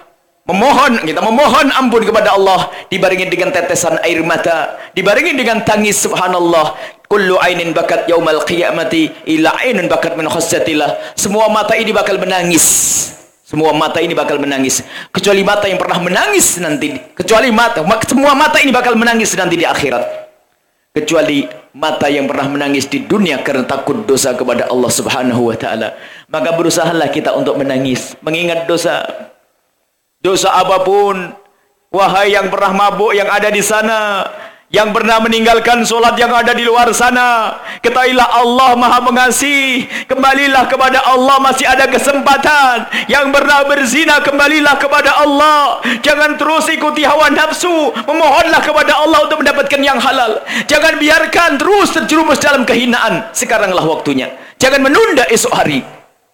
memohon ampun kepada Allah, dibarengi dengan tetesan air mata, dibarengi dengan tangis. Subhanallah, kullu ainin bakat yaumal qiyamati ila ainun bakat min khasyatillah. Semua mata ini bakal menangis. Semua mata ini bakal menangis, kecuali mata yang pernah menangis nanti. Semua mata ini bakal menangis nanti di akhirat. Kecuali mata yang pernah menangis di dunia karena takut dosa kepada Allah Subhanahu wa taala. Maka berusahalah kita untuk menangis, mengingat dosa. Dosa apapun, wahai yang pernah mabuk yang ada di sana, yang pernah meninggalkan solat yang ada di luar sana, ketahuilah Allah Maha Pengasih. Kembalilah kepada Allah, masih ada kesempatan. Yang pernah berzina, kembalilah kepada Allah. Jangan terus ikuti hawa nafsu, memohonlah kepada Allah untuk mendapatkan yang halal. Jangan biarkan terus terjerumus dalam kehinaan. Sekaranglah waktunya. Jangan menunda esok hari.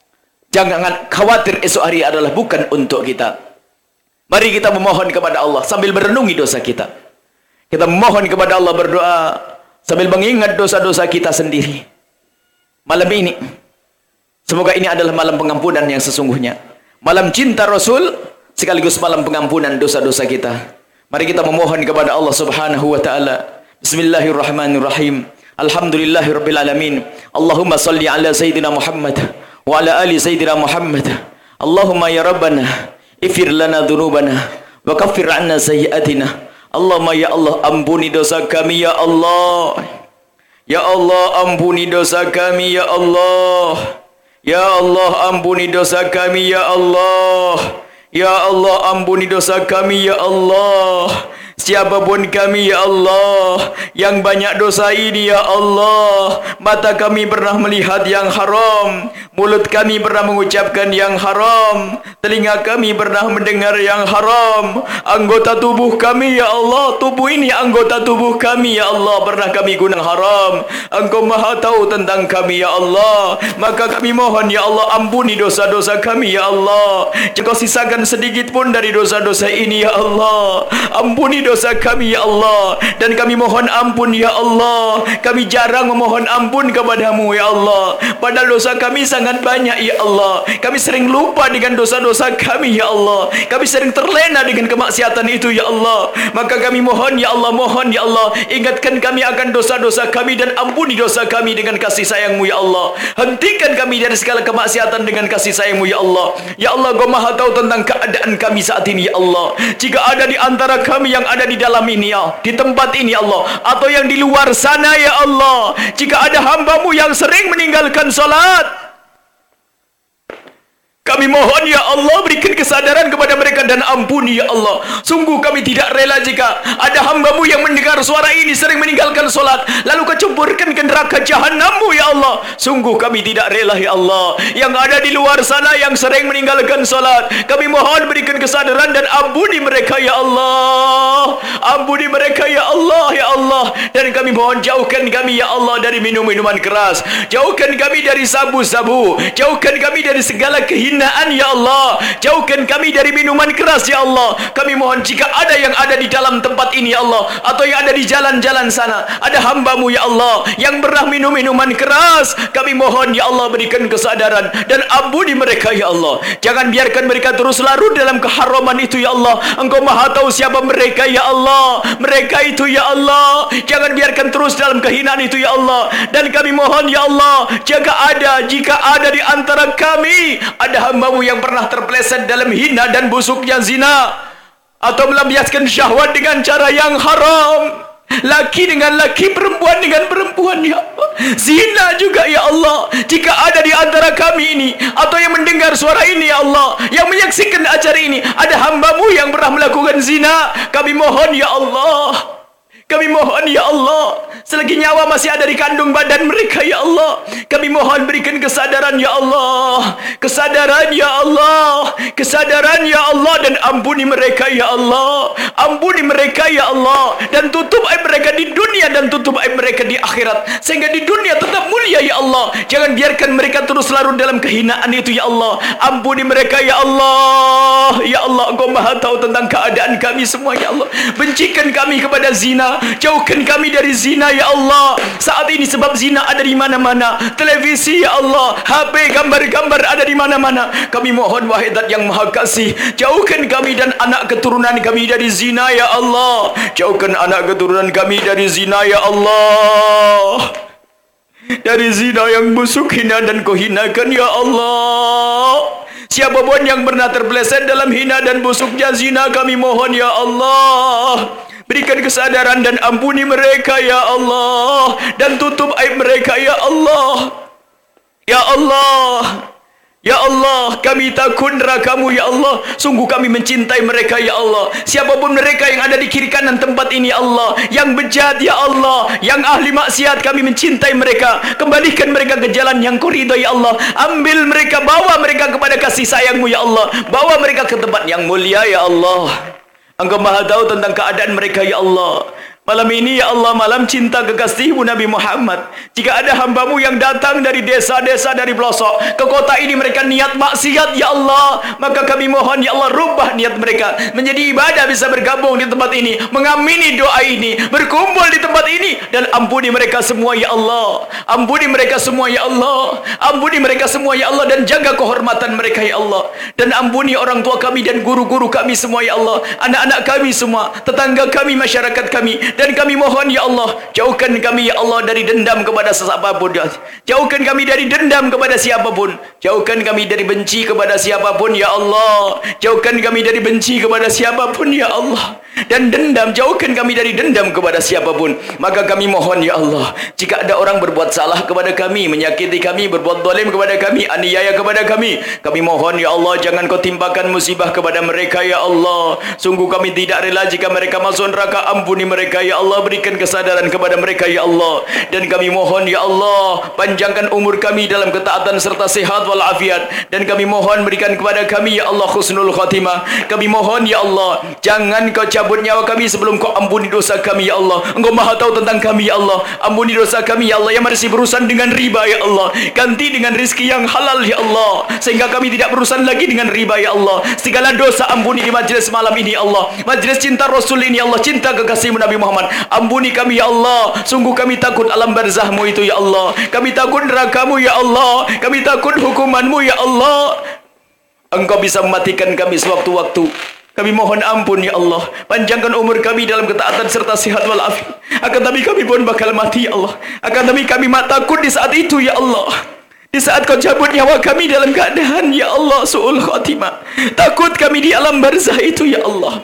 Jangan khawatir esok hari adalah bukan untuk kita. Mari kita memohon kepada Allah sambil merenungi dosa kita. Kita memohon kepada Allah, berdoa sambil mengingat dosa-dosa kita sendiri. Malam ini, semoga ini adalah malam pengampunan yang sesungguhnya. Malam cinta Rasul, sekaligus malam pengampunan dosa-dosa kita. Mari kita memohon kepada Allah Subhanahu wa ta'ala. Bismillahirrahmanirrahim. Alhamdulillahirabbil alamin. Allahumma salli ala sayyidina Muhammad wa ala ali sayyidina Muhammad. Allahumma ya Rabbana ighfir lana dhunubana wa kaffir 'anna sayyi'atina. Allahumma ya Allah, ampuni dosa kami ya Allah. Ya Allah, ampuni dosa kami ya Allah. Ya Allah, ampuni dosa kami ya Allah. Ya Allah, ampuni dosa kami ya Allah. Siapapun kami ya Allah yang banyak dosa ini ya Allah, mata kami pernah melihat yang haram, mulut kami pernah mengucapkan yang haram, telinga kami pernah mendengar yang haram, anggota tubuh kami ya Allah, tubuh ini anggota tubuh kami ya Allah pernah kami guna haram. Engkau maha tahu tentang kami ya Allah, maka kami mohon ya Allah ampuni dosa-dosa kami ya Allah. Jangan sisakan sedikit pun dari dosa-dosa ini ya Allah. Ampuni dosa kami ya Allah, dan kami mohon ampun ya Allah. Kami jarang memohon ampun kepadamu ya Allah, padahal dosa kami sangat banyak ya Allah. Kami sering lupa dengan dosa-dosa kami ya Allah. Kami sering terlena dengan kemaksiatan itu ya Allah. Maka kami mohon ya Allah, mohon ya Allah, ingatkan kami akan dosa-dosa kami dan ampuni dosa kami dengan kasih sayangmu ya Allah. Hentikan kami dari segala kemaksiatan dengan kasih sayangmu ya Allah. Ya Allah, Kau maha tahu tentang keadaan kami saat ini ya Allah. Jika ada di antara kami yang ada di dalam ini ya, di tempat ini Allah, atau yang di luar sana ya Allah, jika ada hamba-Mu yang sering meninggalkan salat, kami mohon ya Allah berikan kesadaran kepada mereka dan ampuni ya Allah. Sungguh kami tidak rela jika ada hamba-Mu yang mendengar suara ini sering meninggalkan solat, lalu Kau cemburkan ke neraka jahanam-Mu ya Allah. Sungguh kami tidak rela ya Allah. Yang ada di luar sana yang sering meninggalkan solat, kami mohon berikan kesadaran dan ampuni mereka ya Allah. Ampuni mereka ya Allah ya Allah. Dan kami mohon jauhkan kami ya Allah dari minum-minuman keras, jauhkan kami dari sabu-sabu, jauhkan kami dari segala kehinaan ya Allah, jauhkan kami dari minuman keras ya Allah. Kami mohon jika ada yang ada di dalam tempat ini ya Allah, atau yang ada di jalan-jalan sana, ada hamba-Mu ya Allah yang pernah minum minuman keras, kami mohon ya Allah berikan kesadaran dan ampuni mereka ya Allah. Jangan biarkan mereka terus larut dalam keharaman itu ya Allah. Engkau maha tahu siapa mereka ya Allah, mereka itu ya Allah. Jangan biarkan terus dalam kehinaan itu ya Allah. Dan kami mohon ya Allah, jika ada di antara kami ada hamba-Mu yang pernah terpeleset dalam hina dan busuknya zina, atau melampiaskan syahwat dengan cara yang haram, laki dengan laki, perempuan dengan perempuan ya Allah, zina juga ya Allah. Jika ada di antara kami ini, atau yang mendengar suara ini ya Allah, yang menyaksikan acara ini, ada hamba-Mu yang pernah melakukan zina, kami mohon ya Allah, kami mohon ya Allah, selagi nyawa masih ada di kandung badan mereka ya Allah, kami mohon berikan kesadaran ya Allah, kesadaran ya Allah, kesadaran ya Allah, dan ampuni mereka ya Allah, ampuni mereka ya Allah, dan tutup aib mereka di dunia dan tutup aib mereka di akhirat, sehingga di dunia tetap mulia ya Allah. Jangan biarkan mereka terus larut dalam kehinaan itu ya Allah. Ampuni mereka ya Allah. Ya Allah, Engkau maha tahu tentang keadaan kami semua ya Allah. Bencikan kami kepada zina, jauhkan kami dari zina ya Allah. Saat ini sebab zina ada di mana-mana, televisi ya Allah, HP, gambar-gambar ada di mana-mana. Kami mohon wahai Zat yang Maha Kasih, jauhkan kami dan anak keturunan kami dari zina ya Allah. Jauhkan anak keturunan kami dari zina ya Allah, dari zina yang busuk, hina dan Kau hinakan ya Allah. Siapapun yang pernah terpeleset dalam hina dan busuknya zina, kami mohon ya Allah, berikan kesadaran dan ampuni mereka ya Allah, dan tutup aib mereka ya Allah. Ya Allah, ya Allah, kami takut neraka-Mu ya Allah. Sungguh kami mencintai mereka ya Allah. Siapapun mereka yang ada di kiri kanan tempat ini ya Allah, yang bejat ya Allah, yang ahli maksiat, kami mencintai mereka. Kembalikan mereka ke jalan yang Kau ridha ya Allah. Ambil mereka, bawa mereka kepada kasih sayang-Mu ya Allah. Bawa mereka ke tempat yang mulia ya Allah. Engkau maha tahu tentang keadaan mereka ya Allah. Malam ini ya Allah, malam cinta kekasih-Mu Nabi Muhammad, jika ada hamba-Mu yang datang dari desa-desa, dari pelosok ke kota ini, mereka niat maksiat ya Allah, maka kami mohon ya Allah, rubah niat mereka menjadi ibadah, bisa bergabung di tempat ini, mengamini doa ini, berkumpul di tempat ini, dan ampuni mereka semua ya Allah. Ampuni mereka semua ya Allah. Ampuni mereka semua ya Allah, dan jaga kehormatan mereka ya Allah. Dan ampuni orang tua kami dan guru-guru kami semua ya Allah, anak-anak kami semua, tetangga kami, masyarakat kami. Dan kami mohon ya Allah, jauhkan kami ya Allah dari dendam kepada siapapun. Jauhkan kami dari dendam kepada siapapun. Jauhkan kami dari benci kepada siapapun ya Allah. Jauhkan kami dari benci kepada siapapun ya Allah. dan dendam, jauhkan kami dari dendam kepada siapapun. Maka kami mohon ya Allah, jika ada orang berbuat salah kepada kami, menyakiti kami, berbuat zalim kepada kami, aniaya kepada kami mohon ya Allah, jangan kau timpakan musibah kepada mereka ya Allah. Sungguh kami tidak rela jika mereka masuk neraka. Ampuni mereka ya Allah, berikan kesadaran kepada mereka ya Allah. Dan kami mohon ya Allah, panjangkan umur kami dalam ketaatan serta sehat walafiat. Dan kami mohon berikan kepada kami ya Allah husnul khatimah. Kami mohon ya Allah, jangan kau cabut nyawa kami sebelum kau ampuni dosa kami ya Allah. Engkau maha tahu tentang kami ya Allah. Ampuni dosa kami ya Allah yang masih berurusan dengan riba ya Allah. Ganti dengan rizki yang halal ya Allah, sehingga kami tidak berurusan lagi dengan riba ya Allah. Segala dosa ampuni di majlis malam ini ya Allah, majlis cinta Rasul ini ya Allah, cinta kekasihmu Nabi Muhammad. Ampuni kami ya Allah. Sungguh kami takut alam barzahmu itu ya Allah. Kami takut nerakamu ya Allah. Kami takut hukumanmu ya Allah. Engkau bisa mematikan kami sewaktu-waktu. Kami mohon ampun ya Allah, panjangkan umur kami dalam ketaatan serta sehat walafiat. Akan tapi kami pun bakal mati ya Allah. Akan tapi kami takut di saat itu ya Allah, di saat kau cabut nyawa kami dalam keadaan ya Allah su'ul khatimah. Takut kami di alam barzah itu ya Allah.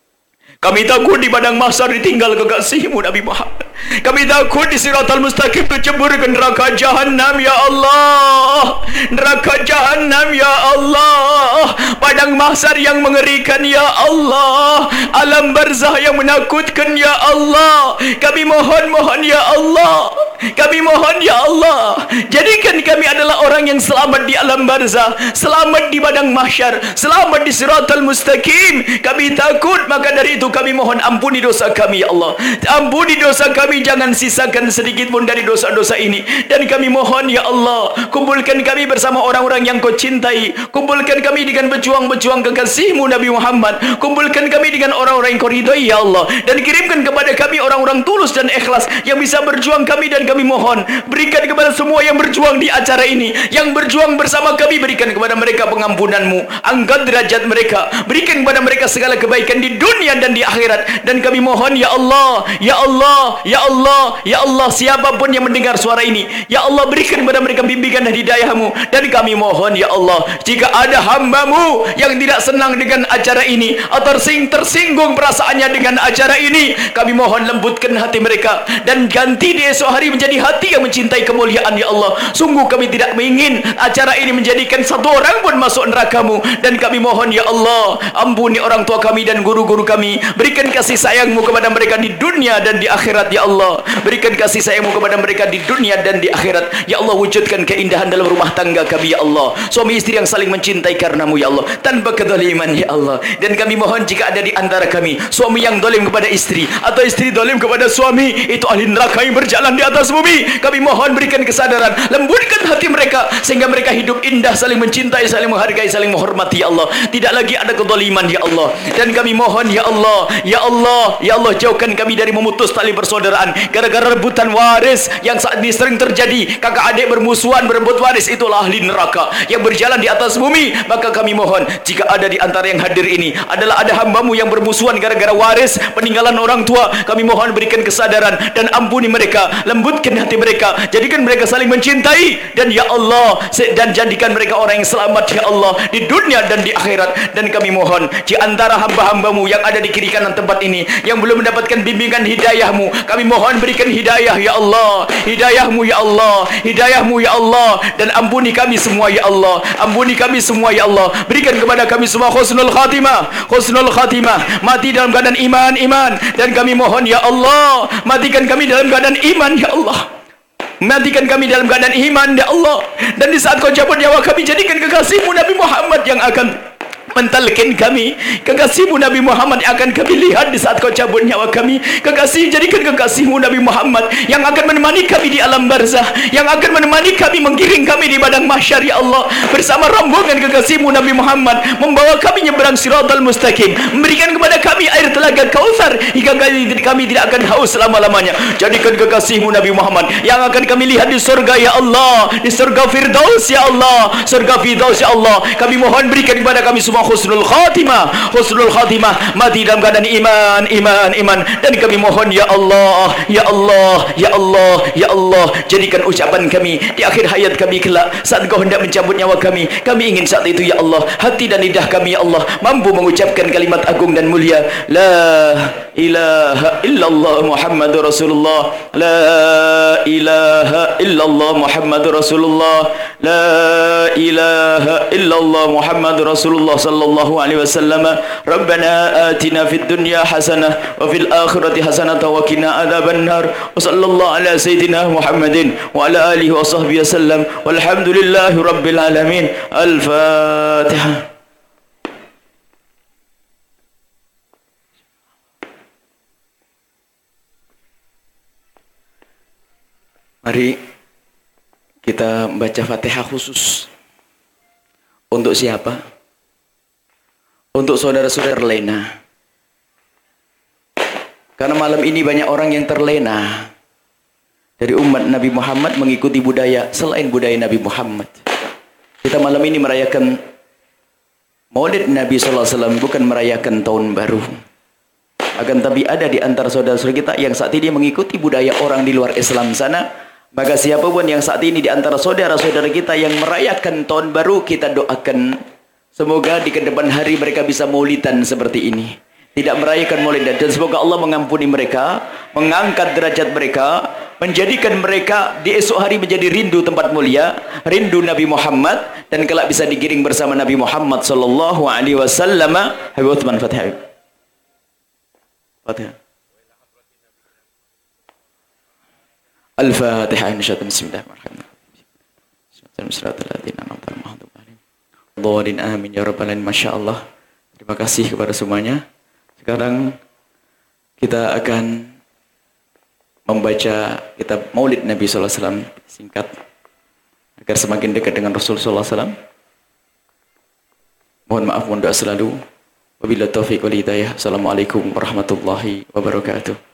Kami takut di padang mahsyar ditinggal kekasihmu Nabi Muhammad. Kami takut di siratal mustaqim tercebur ke neraka jahanam ya Allah. Neraka jahanam ya Allah. Padang mahsyar yang mengerikan ya Allah. Alam barzah yang menakutkan ya Allah. Kami mohon ya Allah. Kami mohon ya Allah, jadikan kami adalah orang yang selamat di alam barzah, selamat di padang mahsyar, selamat di siratal mustaqim. Kami takut, maka dari itu kami mohon ampuni dosa kami ya Allah. Ampuni dosa kami, jangan sisakan sedikit pun dari dosa-dosa ini. Dan kami mohon ya Allah, kumpulkan kami bersama orang-orang yang kau cintai. Kumpulkan kami dengan pejuang-pejuang kekasihmu Nabi Muhammad. Kumpulkan kami dengan orang-orang yang kau ridhai ya Allah. Dan kirimkan kepada kami orang-orang tulus dan ikhlas yang bisa berjuang kami. Dan kami mohon berikan kepada semua yang berjuang di acara ini, yang berjuang bersama kami, berikan kepada mereka pengampunanmu, angkat derajat mereka, berikan kepada mereka segala kebaikan di dunia dan di akhirat. Dan kami mohon ya Allah, ya Allah, ya Allah, ya Allah, siapapun yang mendengar suara ini ya Allah, berikan kepada mereka bimbingan dan hidayahmu. Dan kami mohon ya Allah, jika ada hambamu yang tidak senang dengan acara ini atau tersinggung perasaannya dengan acara ini, kami mohon lembutkan hati mereka dan ganti di esok hari menjadi hati yang mencintai kemuliaan ya Allah. Sungguh kami tidak ingin acara ini menjadikan satu orang pun masuk nerakamu. Dan kami mohon ya Allah, ampuni orang tua kami dan guru-guru kami. Berikan kasih sayangmu kepada mereka di dunia dan di akhirat ya Allah. Berikan kasih sayangmu kepada mereka di dunia dan di akhirat ya Allah. Wujudkan keindahan dalam rumah tangga kami ya Allah, suami istri yang saling mencintai karenamu ya Allah, tanpa kezaliman ya Allah. Dan kami mohon jika ada di antara kami suami yang zalim kepada istri atau istri zalim kepada suami, itu ahli neraka yang berjalan di atas bumi, kami mohon berikan kesadaran, lembutkan hati mereka sehingga mereka hidup indah, saling mencintai, saling menghargai, saling menghormati ya Allah. Tidak lagi ada kezaliman ya Allah. Dan kami mohon ya Allah, ya Allah, ya Allah, jauhkan kami dari memutus tali persaudaraan gara-gara rebutan waris yang saat ini sering terjadi. Kakak adik bermusuhan berebut waris, itulah ahli neraka yang berjalan di atas bumi. Maka kami mohon jika ada di antara yang hadir ini adalah ada hambamu yang bermusuhan gara-gara waris peninggalan orang tua, kami mohon berikan kesadaran dan ampuni mereka, lembutkan hati mereka, jadikan mereka saling mencintai. Dan ya Allah, dan jadikan mereka orang yang selamat ya Allah di dunia dan di akhirat. Dan kami mohon di antara hamba-hambamu yang ada di kiri kanan tempat ini yang belum mendapatkan bimbingan hidayahmu, kami mohon berikan hidayah ya Allah, hidayahmu ya Allah, hidayahmu ya Allah. Dan ampuni kami semua ya Allah, ampuni kami semua ya Allah. Berikan kepada kami semua husnul khatimah, husnul khatimah, mati dalam keadaan iman. Dan kami mohon ya Allah, matikan kami dalam keadaan iman ya Allah, matikan kami dalam keadaan iman ya Allah. Dan di saat kau cabut nyawa kami, jadikan kekasihmu Nabi Muhammad yang akan mentalkin kami, kekasihmu Nabi Muhammad yang akan kami lihat di saat kau cabut nyawa kami. Jadikan kekasihmu Nabi Muhammad yang akan menemani kami di alam barzah, yang akan menemani kami, menggiring kami di padang mahsyar ya Allah, bersama rombongan kekasihmu Nabi Muhammad, membawa kami nyeberang siratal mustaqim, memberikan kepada kami air telaga Kautsar hingga kami tidak akan haus selama-lamanya. Jadikan kekasihmu Nabi Muhammad yang akan kami lihat di surga ya Allah, di surga Firdaus ya Allah, surga Firdaus ya Allah. Kami mohon berikan kepada kami semua husnul khatimah. Husnul khatimah, mati dalam keadaan iman. Dan kami mohon ya Allah, ya Allah, ya Allah, ya Allah, jadikan ucapan kami di akhir hayat kami kelak saat Kau hendak mencabut nyawa kami ingin saat itu ya Allah, hati dan lidah kami ya Allah mampu mengucapkan kalimat agung dan mulia, la ilaha illallah Muhammadur Rasulullah, la ilaha illallah Muhammadur Rasulullah, la ilaha illallah Muhammadur Rasulullah sallallahu alaihi wasallam. Rabbana atina fid dunya hasanah wa fil akhirati hasanah wa qina adzabannar. Wa sallallahu ala sayyidina Muhammadin wa ala alihi wa sahbihi wasallam. Walhamdulillahi rabbil alamin. Al-Fatihah. Mari kita membaca Fatihah khusus. Untuk siapa? Untuk saudara-saudara terlena. Karena malam ini banyak orang yang terlena dari umat Nabi Muhammad mengikuti budaya selain budaya Nabi Muhammad. Kita malam ini merayakan Maulid Nabi SAW, bukan merayakan tahun baru. Akan tapi ada di antara saudara-saudara kita yang saat ini mengikuti budaya orang di luar Islam sana. Maka siapapun yang saat ini di antara saudara-saudara kita yang merayakan tahun baru, kita doakan semoga di kedepan hari mereka bisa maulidan seperti ini. Tidak merayakan maulidan. Dan semoga Allah mengampuni mereka, mengangkat derajat mereka, menjadikan mereka di esok hari menjadi rindu tempat mulia, rindu Nabi Muhammad, dan kelak bisa digiring bersama Nabi Muhammad sallallahu alaihi wasallam. Habib Uthman, Fatihah. Fatihah. Al-Fatihah. Bismillahirrahmanirrahim. Amin ya rabbal alamin. Masya Allah. Terima kasih kepada semuanya. Sekarang kita akan membaca kitab Maulid Nabi SAW singkat agar semakin dekat dengan Rasulullah SAW. Mohon maaf, mohon doa selalu. Wabillahi taufiq wal hidayah. Assalamualaikum warahmatullahi wabarakatuh.